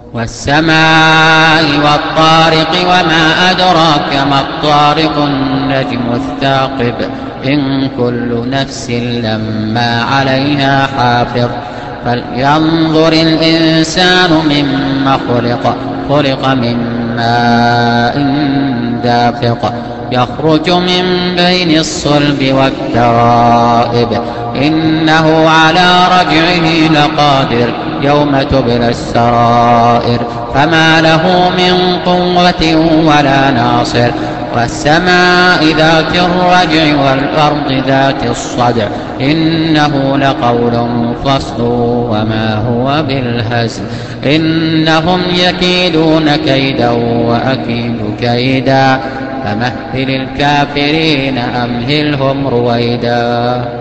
والسماء والطارق وما أدراك ما الطارق النجم الثاقب إن كل نفس لما عليها حافظ فلينظر الإنسان مما خلق من ماء دافق يخرج من بين الصلب والترائب إنه على رجعه لقادر يوم تبلى السرائر فما له من قوة ولا ناصر والسماء ذات الرجع والأرض ذات الصدع إنه لقول فصل وما هو بالهزل إنهم يكيدون كيدا وأكيد كيدا فمهل الكافرين أمهلهم رويدا.